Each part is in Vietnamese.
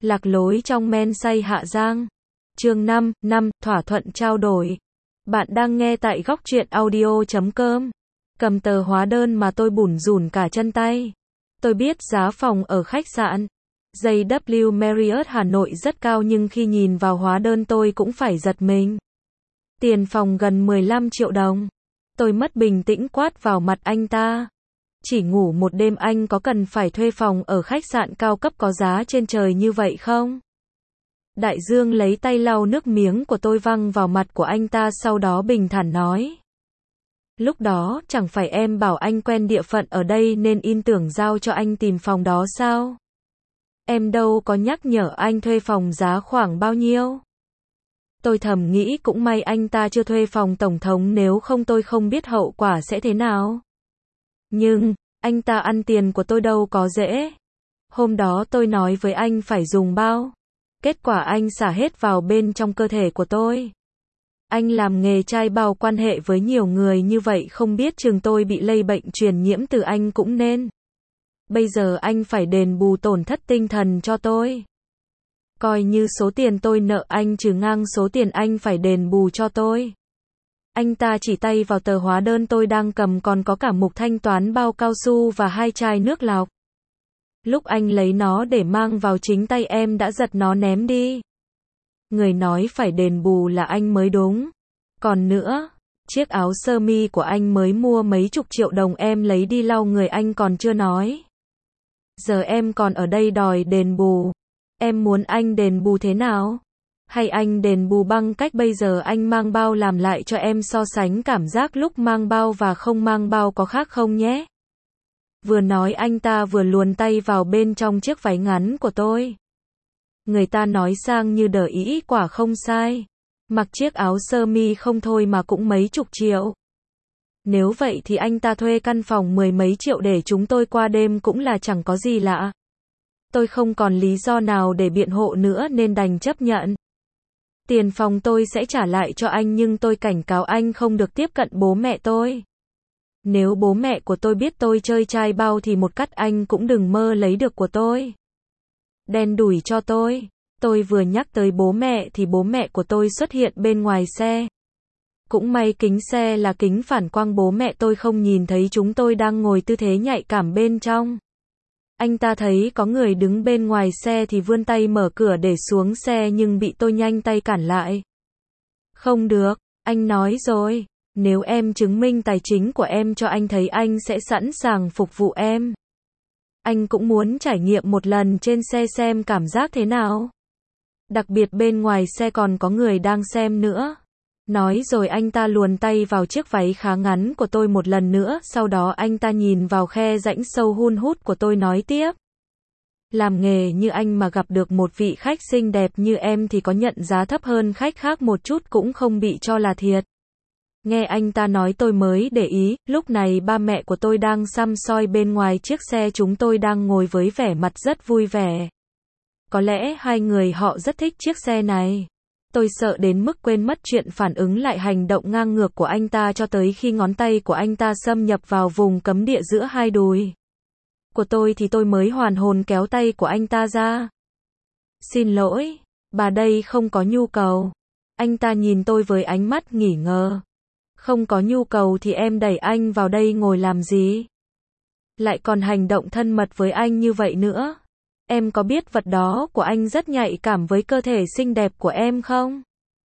Lạc lối trong men say Hạ Giang. Chương 5, thỏa thuận trao đổi. Bạn đang nghe tại góc truyện audio.com. Cầm tờ hóa đơn mà tôi bủn rủn cả chân tay. Tôi biết giá phòng ở khách sạn JW Marriott Hà Nội rất cao nhưng khi nhìn vào hóa đơn tôi cũng phải giật mình. Tiền phòng gần 15 triệu đồng. Tôi mất bình tĩnh quát vào mặt anh ta. Chỉ ngủ một đêm anh có cần phải thuê phòng ở khách sạn cao cấp có giá trên trời như vậy không? Đại Dương lấy tay lau nước miếng của tôi văng vào mặt của anh ta, sau đó bình thản nói. Lúc đó chẳng phải em bảo anh quen địa phận ở đây nên in tưởng giao cho anh tìm phòng đó sao? Em đâu có nhắc nhở anh thuê phòng giá khoảng bao nhiêu. Tôi thầm nghĩ cũng may anh ta chưa thuê phòng tổng thống, nếu không tôi không biết hậu quả sẽ thế nào. Nhưng, anh ta ăn tiền của tôi đâu có dễ. Hôm đó tôi nói với anh phải dùng bao. Kết quả anh xả hết vào bên trong cơ thể của tôi. Anh làm nghề trai bao, quan hệ với nhiều người như vậy, không biết chừng tôi bị lây bệnh truyền nhiễm từ anh cũng nên. Bây giờ anh phải đền bù tổn thất tinh thần cho tôi. Coi như số tiền tôi nợ anh trừ ngang số tiền anh phải đền bù cho tôi. Anh ta chỉ tay vào tờ hóa đơn tôi đang cầm, còn có cả mục thanh toán bao cao su và 2 chai nước lọc. Lúc anh lấy nó để mang vào chính tay em đã giật nó ném đi. Người nói phải đền bù là anh mới đúng. Còn nữa, chiếc áo sơ mi của anh mới mua mấy chục triệu đồng em lấy đi lau người anh còn chưa nói. Giờ em còn ở đây đòi đền bù. Em muốn anh đền bù thế nào? Hay anh đền bù bằng cách bây giờ anh mang bao làm lại cho em, so sánh cảm giác lúc mang bao và không mang bao có khác không nhé? Vừa nói anh ta vừa luồn tay vào bên trong chiếc váy ngắn của tôi. Người ta nói sang như đờ ý, quả không sai. Mặc chiếc áo sơ mi không thôi mà cũng mấy chục triệu. Nếu vậy thì anh ta thuê căn phòng 10 mấy triệu để chúng tôi qua đêm cũng là chẳng có gì lạ. Tôi không còn lý do nào để biện hộ nữa nên đành chấp nhận. Tiền phòng tôi sẽ trả lại cho anh, nhưng tôi cảnh cáo anh không được tiếp cận bố mẹ tôi. Nếu bố mẹ của tôi biết tôi chơi trai bao thì một cắt anh cũng đừng mơ lấy được của tôi. Đen đủi cho tôi. Tôi vừa nhắc tới bố mẹ thì bố mẹ của tôi xuất hiện bên ngoài xe. Cũng may kính xe là kính phản quang, bố mẹ tôi không nhìn thấy chúng tôi đang ngồi tư thế nhạy cảm bên trong. Anh ta thấy có người đứng bên ngoài xe thì vươn tay mở cửa để xuống xe nhưng bị tôi nhanh tay cản lại. Không được, anh nói rồi, nếu em chứng minh tài chính của em cho anh thấy, anh sẽ sẵn sàng phục vụ em. Anh cũng muốn trải nghiệm một lần trên xe xem cảm giác thế nào. Đặc biệt bên ngoài xe còn có người đang xem nữa. Nói rồi anh ta luồn tay vào chiếc váy khá ngắn của tôi một lần nữa, sau đó anh ta nhìn vào khe rãnh sâu hun hút của tôi nói tiếp. Làm nghề như anh mà gặp được một vị khách xinh đẹp như em thì có nhận giá thấp hơn khách khác một chút cũng không bị cho là thiệt. Nghe anh ta nói tôi mới để ý, lúc này ba mẹ của tôi đang săm soi bên ngoài chiếc xe chúng tôi đang ngồi với vẻ mặt rất vui vẻ. Có lẽ hai người họ rất thích chiếc xe này. Tôi sợ đến mức quên mất chuyện phản ứng lại hành động ngang ngược của anh ta cho tới khi ngón tay của anh ta xâm nhập vào vùng cấm địa giữa hai đùi của tôi thì tôi mới hoàn hồn kéo tay của anh ta ra. Xin lỗi, bà đây không có nhu cầu. Anh ta nhìn tôi với ánh mắt nghi ngờ. Không có nhu cầu thì em đẩy anh vào đây ngồi làm gì? Lại còn hành động thân mật với anh như vậy nữa. Em có biết vật đó của anh rất nhạy cảm với cơ thể xinh đẹp của em không?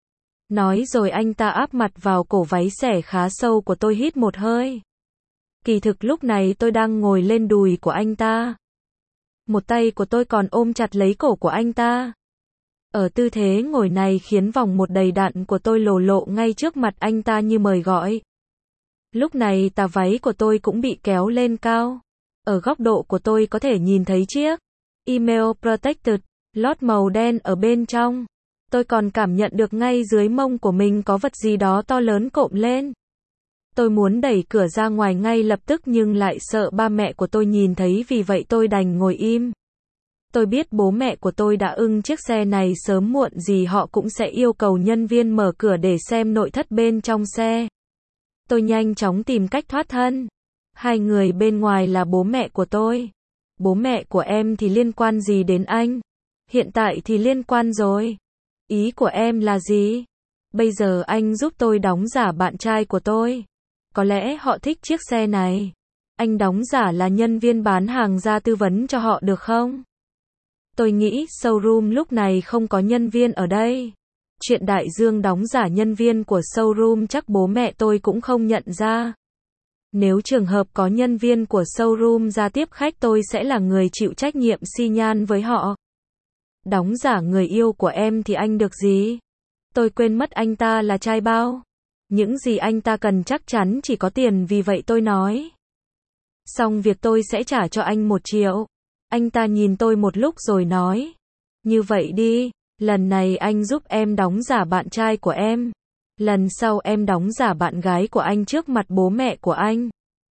Nói rồi anh ta áp mặt vào cổ váy xẻ khá sâu của tôi, hít một hơi. Kỳ thực lúc này tôi đang ngồi lên đùi của anh ta. Một tay của tôi còn ôm chặt lấy cổ của anh ta. Ở tư thế ngồi này khiến vòng một đầy đặn của tôi lồ lộ ngay trước mặt anh ta như mời gọi. Lúc này tà váy của tôi cũng bị kéo lên cao. Ở góc độ của tôi có thể nhìn thấy chiếc Email Protected lót màu đen ở bên trong. Tôi còn cảm nhận được ngay dưới mông của mình có vật gì đó to lớn cộm lên. Tôi muốn đẩy cửa ra ngoài ngay lập tức nhưng lại sợ ba mẹ của tôi nhìn thấy, vì vậy tôi đành ngồi im. Tôi biết bố mẹ của tôi đã ưng chiếc xe này, sớm muộn gì họ cũng sẽ yêu cầu nhân viên mở cửa để xem nội thất bên trong xe. Tôi nhanh chóng tìm cách thoát thân. Hai người bên ngoài là bố mẹ của tôi. Bố mẹ của em thì liên quan gì đến anh? Hiện tại thì liên quan rồi. Ý của em là gì? Bây giờ anh giúp tôi đóng giả bạn trai của tôi. Có lẽ họ thích chiếc xe này. Anh đóng giả là nhân viên bán hàng ra tư vấn cho họ được không? Tôi nghĩ showroom lúc này không có nhân viên ở đây. Chuyện Đại Dương đóng giả nhân viên của showroom chắc bố mẹ tôi cũng không nhận ra. Nếu trường hợp có nhân viên của showroom ra tiếp khách tôi sẽ là người chịu trách nhiệm xi nhan với họ. Đóng giả người yêu của em thì anh được gì? Tôi quên mất anh ta là trai bao. Những gì anh ta cần chắc chắn chỉ có tiền, vì vậy tôi nói. Xong việc tôi sẽ trả cho anh 1 triệu. Anh ta nhìn tôi một lúc rồi nói. Như vậy đi, lần này anh giúp em đóng giả bạn trai của em. Lần sau em đóng giả bạn gái của anh trước mặt bố mẹ của anh.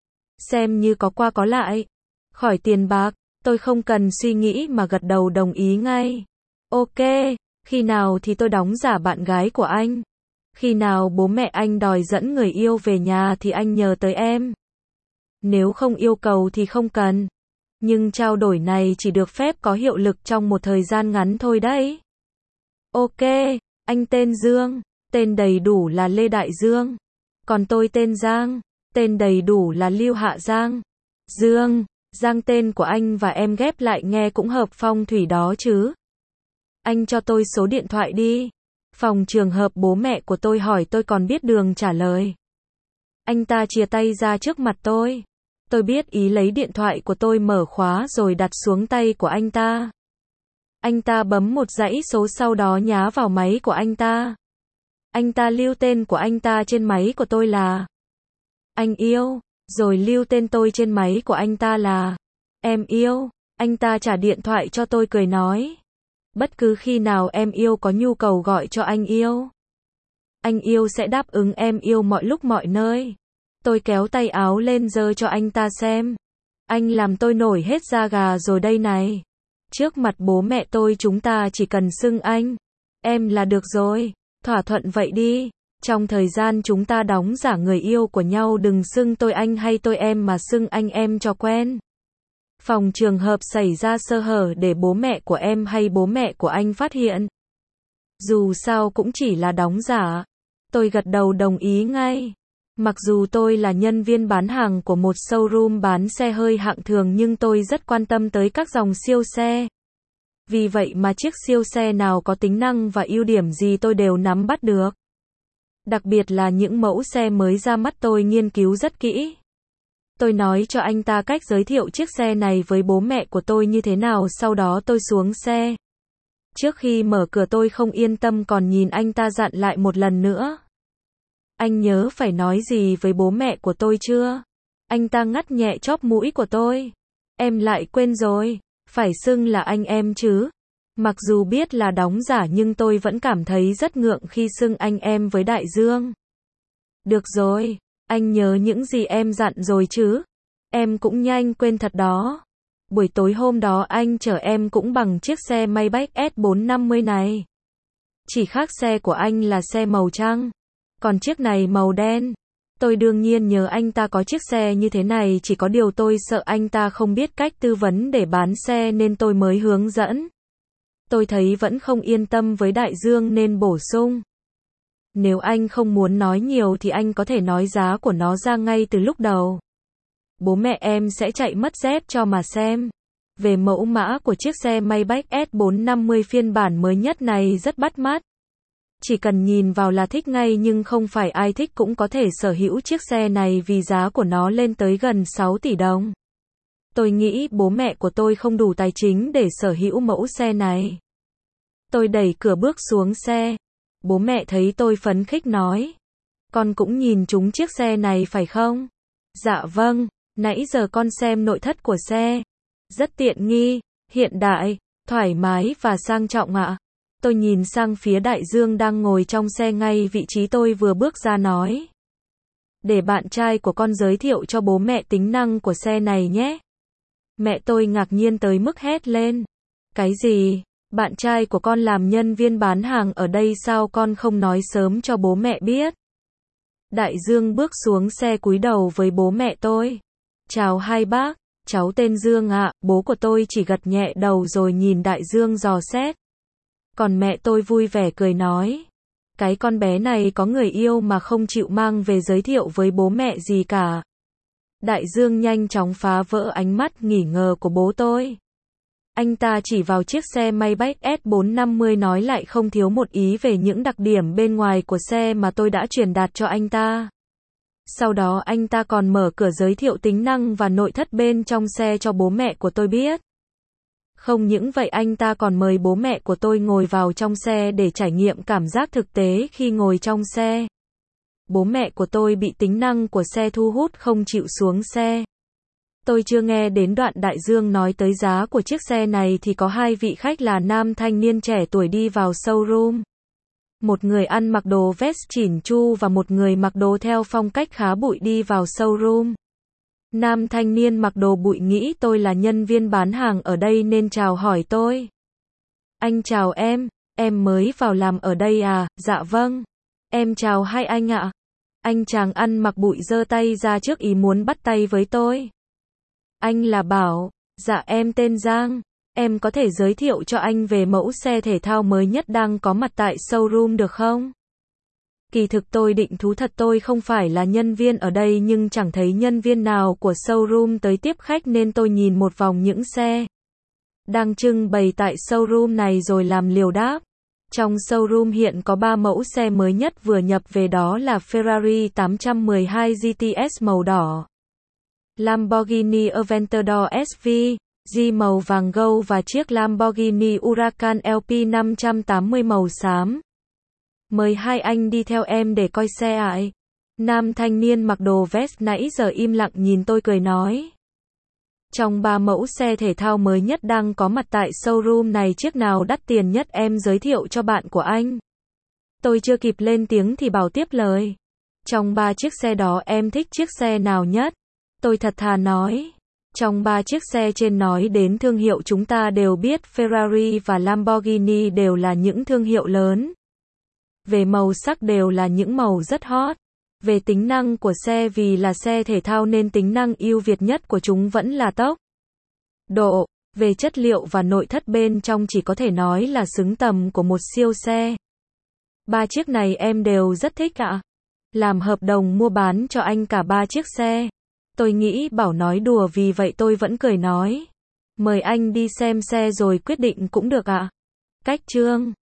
Xem như có qua có lại. Khỏi tiền bạc, tôi không cần suy nghĩ mà gật đầu đồng ý ngay. Ok, khi nào thì tôi đóng giả bạn gái của anh? Khi nào bố mẹ anh đòi dẫn người yêu về nhà thì anh nhờ tới em. Nếu không yêu cầu thì không cần. Nhưng trao đổi này chỉ được phép có hiệu lực trong một thời gian ngắn thôi đấy. Ok, anh tên Dương, tên đầy đủ là Lê Đại Dương. Còn tôi tên Giang, tên đầy đủ là Lưu Hạ Giang. Dương, Giang tên của anh và em ghép lại nghe cũng hợp phong thủy đó chứ. Anh cho tôi số điện thoại đi. Phòng trường hợp bố mẹ của tôi hỏi tôi còn biết đường trả lời. Anh ta chìa tay ra trước mặt tôi. Tôi biết ý, lấy điện thoại của tôi mở khóa rồi đặt xuống tay của anh ta. Anh ta bấm một dãy số sau đó nhá vào máy của anh ta. Anh ta lưu tên của anh ta trên máy của tôi là Anh Yêu, rồi lưu tên tôi trên máy của anh ta là Em Yêu. Anh ta trả điện thoại cho tôi cười nói. Bất cứ khi nào em yêu có nhu cầu gọi cho anh Yêu. Anh Yêu sẽ đáp ứng em yêu mọi lúc mọi nơi. Tôi kéo tay áo lên giơ cho anh ta xem. Anh làm tôi nổi hết da gà rồi đây này. Trước mặt bố mẹ tôi chúng ta chỉ cần xưng anh, em là được rồi. Thỏa thuận vậy đi. Trong thời gian chúng ta đóng giả người yêu của nhau đừng xưng tôi anh hay tôi em mà xưng anh em cho quen. Phòng trường hợp xảy ra sơ hở để bố mẹ của em hay bố mẹ của anh phát hiện. Dù sao cũng chỉ là đóng giả. Tôi gật đầu đồng ý ngay. Mặc dù tôi là nhân viên bán hàng của một showroom bán xe hơi hạng thường nhưng tôi rất quan tâm tới các dòng siêu xe. Vì vậy mà chiếc siêu xe nào có tính năng và ưu điểm gì tôi đều nắm bắt được. Đặc biệt là những mẫu xe mới ra mắt tôi nghiên cứu rất kỹ. Tôi nói cho anh ta cách giới thiệu chiếc xe này với bố mẹ của tôi như thế nào, sau đó tôi xuống xe. Trước khi mở cửa tôi không yên tâm còn nhìn anh ta dặn lại một lần nữa. Anh nhớ phải nói gì với bố mẹ của tôi chưa? Anh ta ngắt nhẹ chóp mũi của tôi. Em lại quên rồi, phải xưng là anh em chứ. Mặc dù biết là đóng giả nhưng tôi vẫn cảm thấy rất ngượng khi xưng anh em với Đại Dương. Được rồi, anh nhớ những gì em dặn rồi chứ? Em cũng nhanh quên thật đó. Buổi tối hôm đó anh chở em cũng bằng chiếc xe Maybach S450 này. Chỉ khác xe của anh là xe màu trắng, còn chiếc này màu đen. Tôi đương nhiên nhớ anh ta có chiếc xe như thế này, chỉ có điều tôi sợ anh ta không biết cách tư vấn để bán xe nên tôi mới hướng dẫn. Tôi thấy vẫn không yên tâm với Đại Dương nên bổ sung. Nếu anh không muốn nói nhiều thì anh có thể nói giá của nó ra ngay từ lúc đầu. Bố mẹ em sẽ chạy mất dép cho mà xem. Về mẫu mã của chiếc xe Maybach S450 phiên bản mới nhất này rất bắt mắt. Chỉ cần nhìn vào là thích ngay, nhưng không phải ai thích cũng có thể sở hữu chiếc xe này vì giá của nó lên tới gần 6 tỷ đồng. Tôi nghĩ bố mẹ của tôi không đủ tài chính để sở hữu mẫu xe này. Tôi đẩy cửa bước xuống xe. Bố mẹ thấy tôi phấn khích nói. Con cũng nhìn trúng chiếc xe này phải không? Dạ vâng, nãy giờ con xem nội thất của xe. Rất tiện nghi, hiện đại, thoải mái và sang trọng ạ. Tôi nhìn sang phía Đại Dương đang ngồi trong xe ngay vị trí tôi vừa bước ra nói. Để bạn trai của con giới thiệu cho bố mẹ tính năng của xe này nhé. Mẹ tôi ngạc nhiên tới mức hét lên. Cái gì? Bạn trai của con làm nhân viên bán hàng ở đây sao con không nói sớm cho bố mẹ biết? Đại Dương bước xuống xe cúi đầu với bố mẹ tôi. Chào hai bác, Cháu tên Dương ạ, bố của tôi chỉ gật nhẹ đầu rồi nhìn Đại Dương dò xét. Còn mẹ tôi vui vẻ cười nói. Cái con bé này có người yêu mà không chịu mang về giới thiệu với bố mẹ gì cả. Đại Dương nhanh chóng phá vỡ ánh mắt nghỉ ngờ của bố tôi. Anh ta chỉ vào chiếc xe Maybach S450 nói lại không thiếu một ý về những đặc điểm bên ngoài của xe mà tôi đã truyền đạt cho anh ta. Sau đó anh ta còn mở cửa giới thiệu tính năng và nội thất bên trong xe cho bố mẹ của tôi biết. Không những vậy anh ta còn mời bố mẹ của tôi ngồi vào trong xe để trải nghiệm cảm giác thực tế khi ngồi trong xe. Bố mẹ của tôi bị tính năng của xe thu hút không chịu xuống xe. Tôi chưa nghe đến đoạn Đại Dương nói tới giá của chiếc xe này thì có hai vị khách là nam thanh niên trẻ tuổi đi vào showroom. Một người ăn mặc đồ vest chỉn chu và một người mặc đồ theo phong cách khá bụi đi vào showroom. Nam thanh niên mặc đồ bụi nghĩ tôi là nhân viên bán hàng ở đây nên chào hỏi tôi. Anh chào em mới vào làm ở đây à, dạ vâng. Em chào hai anh ạ. Anh chàng ăn mặc bụi giơ tay ra trước ý muốn bắt tay với tôi. Anh là Bảo, dạ em tên Giang. Em có thể giới thiệu cho anh về mẫu xe thể thao mới nhất đang có mặt tại showroom được không? Kỳ thực tôi định thú thật tôi không phải là nhân viên ở đây nhưng chẳng thấy nhân viên nào của showroom tới tiếp khách nên tôi nhìn một vòng những xe đang trưng bày tại showroom này rồi làm liều đáp. Trong showroom hiện có 3 mẫu xe mới nhất vừa nhập về đó là Ferrari 812 GTS màu đỏ, Lamborghini Aventador SV, G màu vàng gold và chiếc Lamborghini Huracan LP 580 màu xám. Mời hai anh đi theo em để coi xe ạ. Nam thanh niên mặc đồ vest nãy giờ im lặng nhìn tôi cười nói. Trong 3 mẫu xe thể thao mới nhất đang có mặt tại showroom này chiếc nào đắt tiền nhất em giới thiệu cho bạn của anh. Tôi chưa kịp lên tiếng thì Bảo tiếp lời. Trong 3 chiếc xe đó em thích chiếc xe nào nhất? Tôi thật thà nói. Trong 3 chiếc xe trên nói đến thương hiệu chúng ta đều biết Ferrari và Lamborghini đều là những thương hiệu lớn. Về màu sắc đều là những màu rất hot. Về tính năng của xe vì là xe thể thao nên tính năng ưu việt nhất của chúng vẫn là tốc độ. Về chất liệu và nội thất bên trong chỉ có thể nói là xứng tầm của một siêu xe. 3 chiếc này em đều rất thích ạ. Làm hợp đồng mua bán cho anh cả 3 chiếc xe. Tôi nghĩ Bảo nói đùa vì vậy tôi vẫn cười nói. Mời anh đi xem xe rồi quyết định cũng được ạ. Cách chương